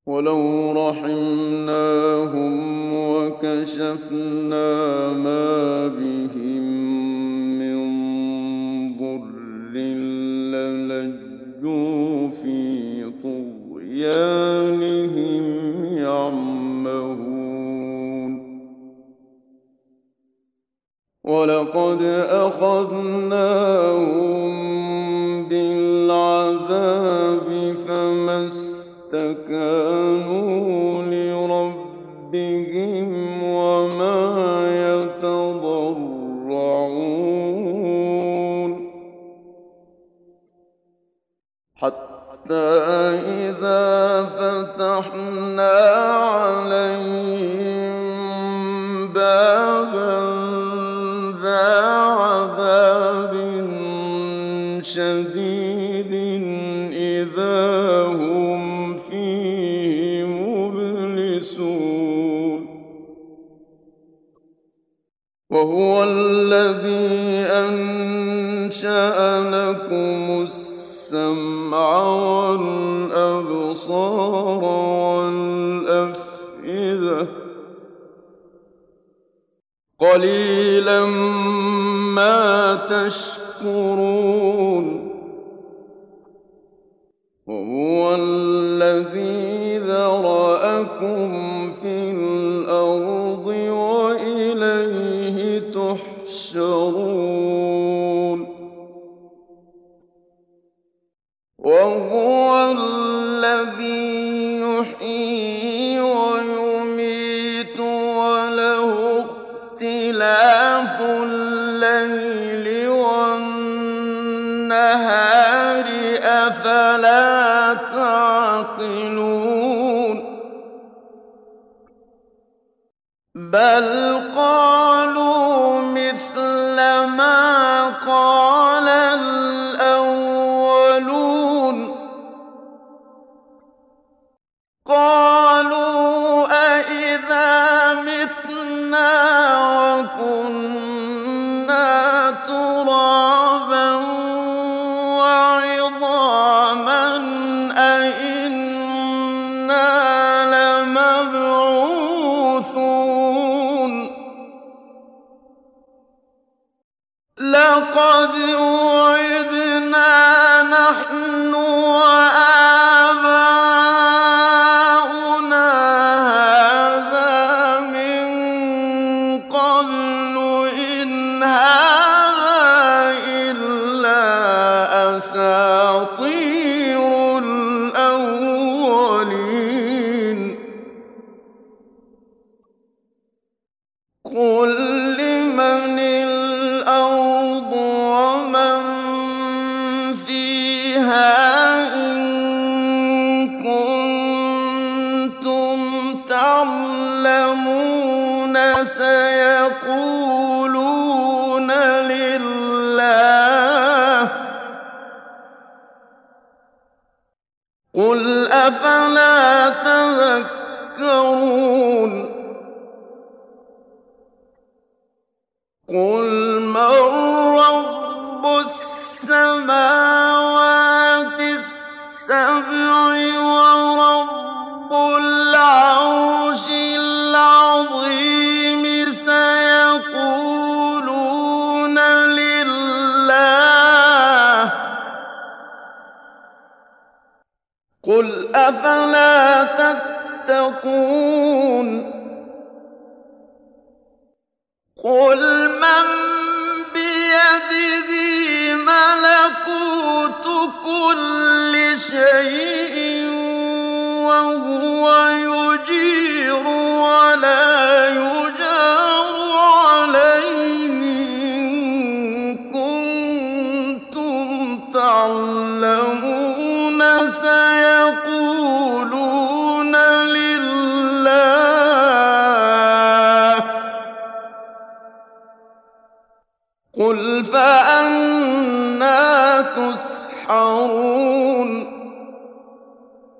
ولو رحمناهم وكشفنا ما بهم من ضر للجوا في طغيانهم يعمهون ولقد أخذناهم بالعذاب فما استكانوا لربهم وما يتضرعون حتى إذا فتحنا عليهم بابا ذا عذاب شديد إذا هم فيه مبلسون وهو الذي أنشأ لكم السمع والأبصار والأفئدة قليلا ما تشكرون وهو الذي ذرأكم في الأرض وإليه تحشرون وهو الذي يحيي ويميت وله اختلاف الليل والنهار أفلا تعقلون بل قالوا مثل ما قال الأولون قالوا أإذا متنا وكنا ترابا وعظاما أإنا لمبعوثون لقد وعدنا نحن وآباؤنا هذا من قبل إن هذا إلا أساطير الأولين قل لمن الأرض ومن فيها إن كنتم تعلمون سيقولون لله قل أفلا تذكرون قل من رب السماوات السبع ورب العرش العظيم سيقولون لله قل أفلا تتقون قل من بيده ملكوت كل شيء وهو يجير ولا يجار عليه إن كنتم تعلمون سيقولون لله قل فأنى تسحرون